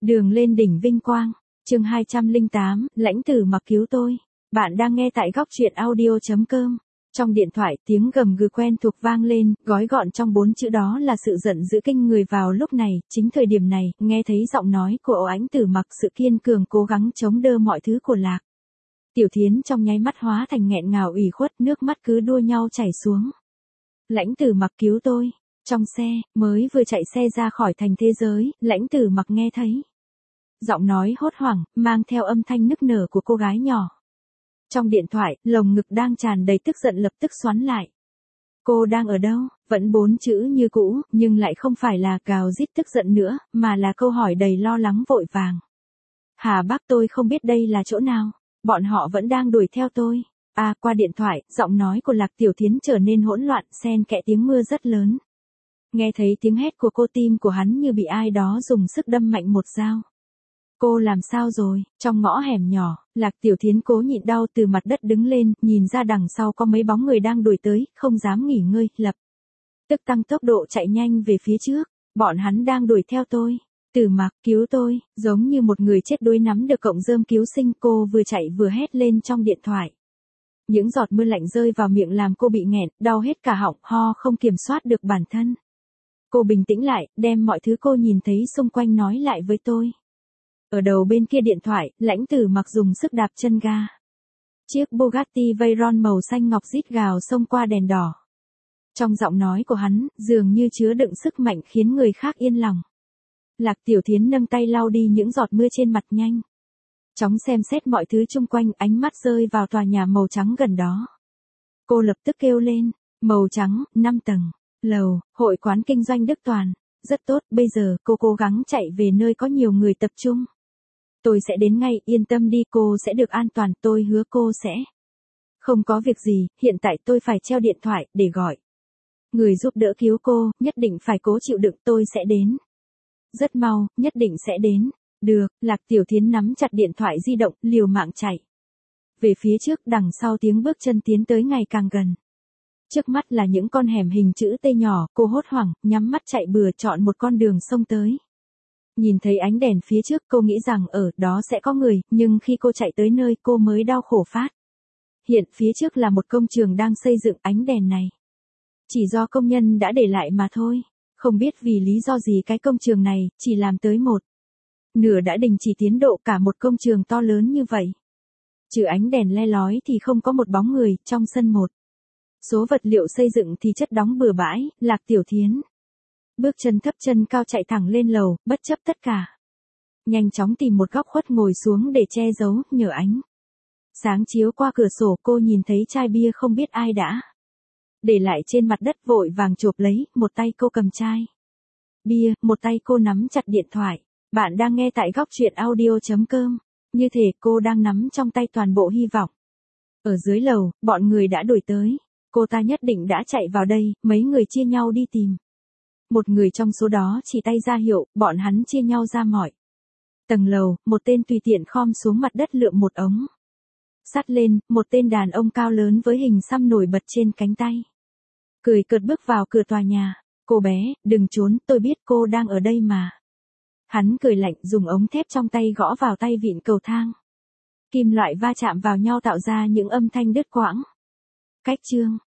Đường lên đỉnh vinh quang, chương 208, lãnh tử mặc cứu tôi. Bạn đang nghe tại góc truyện audio.com. Trong điện thoại tiếng gầm gừ quen thuộc vang lên, gói gọn trong 4 chữ đó là sự giận dữ kinh người vào lúc này, chính thời điểm này, nghe thấy giọng nói của Âu Ánh Tử mặc sự kiên cường cố gắng chống đỡ mọi thứ của Lạc. Tiểu Thiến trong nháy mắt hóa thành nghẹn ngào ủy khuất, nước mắt cứ đua nhau chảy xuống. Lãnh tử mặc cứu tôi. Trong xe, mới vừa chạy xe ra khỏi thành thế giới, lãnh tử mặc nghe thấy giọng nói hốt hoảng, mang theo âm thanh nức nở của cô gái nhỏ. Trong điện thoại, lồng ngực đang tràn đầy tức giận lập tức xoắn lại. Cô đang ở đâu? Vẫn 4 chữ như cũ, nhưng lại không phải là gào rít tức giận nữa, mà là câu hỏi đầy lo lắng vội vàng. Hà bác, tôi không biết đây là chỗ nào. Bọn họ vẫn đang đuổi theo tôi. Qua điện thoại, giọng nói của Lạc Tiểu Thiến trở nên hỗn loạn, xen kẽ tiếng mưa rất lớn. Nghe thấy tiếng hét của cô, tim của hắn như bị ai đó dùng sức đâm mạnh một dao. Cô làm sao rồi? Trong ngõ hẻm nhỏ, Lạc Tiểu Thiến cố nhịn đau từ mặt đất đứng lên, nhìn ra đằng sau có mấy bóng người đang đuổi tới, không dám nghỉ ngơi, lập tức tăng tốc độ chạy nhanh về phía trước. Bọn hắn đang đuổi theo tôi. Tử mặc, cứu tôi. Giống như một người chết đuối nắm được cọng rơm cứu sinh, cô vừa chạy vừa hét lên trong điện thoại. Những giọt mưa lạnh rơi vào miệng làm cô bị nghẹn, đau hết cả họng, ho không kiểm soát được bản thân. Cô bình tĩnh lại, đem mọi thứ cô nhìn thấy xung quanh nói lại với tôi. Ở đầu bên kia điện thoại, lãnh tử mặc dùng sức đạp chân ga. Chiếc Bugatti Veyron màu xanh ngọc rít gào xông qua đèn đỏ. Trong giọng nói của hắn, dường như chứa đựng sức mạnh khiến người khác yên lòng. Lạc Tiểu Thiến nâng tay lau đi những giọt mưa trên mặt nhanh chóng xem xét mọi thứ chung quanh, ánh mắt rơi vào tòa nhà màu trắng gần đó. Cô lập tức kêu lên, màu trắng, 5 tầng. Lầu, hội quán kinh doanh Đức Toàn. Rất tốt, bây giờ cô cố gắng chạy về nơi có nhiều người tập trung. Tôi sẽ đến ngay, yên tâm đi, cô sẽ được an toàn, tôi hứa cô sẽ. Không có việc gì, hiện tại tôi phải treo điện thoại, để gọi người giúp đỡ cứu cô, nhất định phải cố chịu đựng, tôi sẽ đến. Rất mau, nhất định sẽ đến. Được, Lạc Tiểu Thiến nắm chặt điện thoại di động, liều mạng chạy về phía trước, đằng sau tiếng bước chân tiến tới ngày càng gần. Trước mắt là những con hẻm hình chữ T nhỏ, cô hốt hoảng, nhắm mắt chạy bừa chọn một con đường xông tới. Nhìn thấy ánh đèn phía trước, cô nghĩ rằng ở đó sẽ có người, nhưng khi cô chạy tới nơi, cô mới đau khổ phát hiện phía trước là một công trường đang xây dựng. Ánh đèn này chỉ do công nhân đã để lại mà thôi. Không biết vì lý do gì cái công trường này chỉ làm tới một nửa đã đình chỉ tiến độ. Cả một công trường to lớn như vậy, trừ ánh đèn le lói thì không có một bóng người. Trong sân một số vật liệu xây dựng thì chất đóng bừa bãi. Lạc Tiểu Thiến bước chân thấp chân cao chạy thẳng lên lầu, bất chấp tất cả. Nhanh chóng tìm một góc khuất ngồi xuống để che giấu, nhờ ánh sáng chiếu qua cửa sổ cô nhìn thấy chai bia không biết ai đã để lại trên mặt đất, vội vàng chộp lấy, một tay cô cầm chai bia, một tay cô nắm chặt điện thoại. Bạn đang nghe tại góc truyện audio.com. Như thể cô đang nắm trong tay toàn bộ hy vọng. Ở dưới lầu, bọn người đã đuổi tới. Cô ta nhất định đã chạy vào đây, mấy người chia nhau đi tìm. Một người trong số đó chỉ tay ra hiệu, bọn hắn chia nhau ra mọi tầng lầu. Một tên tùy tiện khom xuống mặt đất lượm một ống sắt lên, một tên đàn ông cao lớn với hình xăm nổi bật trên cánh tay cười cợt bước vào cửa tòa nhà. Cô bé, đừng trốn, tôi biết cô đang ở đây mà. Hắn cười lạnh, dùng ống thép trong tay gõ vào tay vịn cầu thang. Kim loại va chạm vào nhau tạo ra những âm thanh đứt quãng. Cách chương